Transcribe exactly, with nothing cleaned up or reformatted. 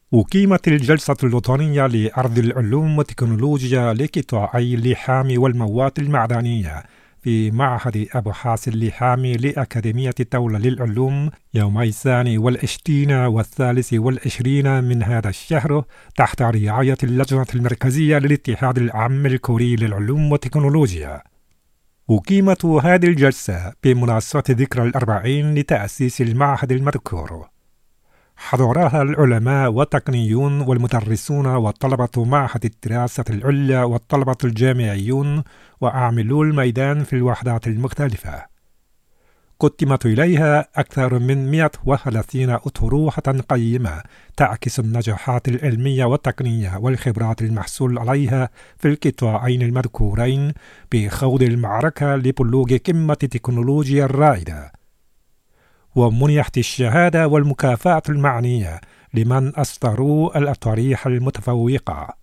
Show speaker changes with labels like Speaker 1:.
Speaker 1: أقيمت الجلسة الوطنية لعرض العلوم والتكنولوجيا لقطاعي اللحام والمواد المعدنية في معهد أبحاث اللحام لأكاديمية الدولة للعلوم يوم الثاني والعشرين والثالث والعشرين من هذا الشهر تحت رعاية اللجنة المركزية للاتحاد العام الكوري للعلوم والتكنولوجيا. أقيمت هذه الجلسة بمناسبة ذكرى الأربعين لتأسيس المعهد المذكور. حضرها العلماء والتقنيون والمدرسون وطلبة معهد الدراسة العليا والطلبة الجامعيون وعاملو الميدان في الوحدات المختلفة. قدمت إليها أكثر من مئة وثلاثين أطروحة قيمة تعكس النجاحات العلمية والتقنية والخبرات المحصول عليها في القطاعين المذكورين بخوض المعركة لبلوغ قمة التكنولوجيا الرائدة. ومنحت الشهادة والمكافأة المعنية لمن أصدروا الأطروحة المتفوقة.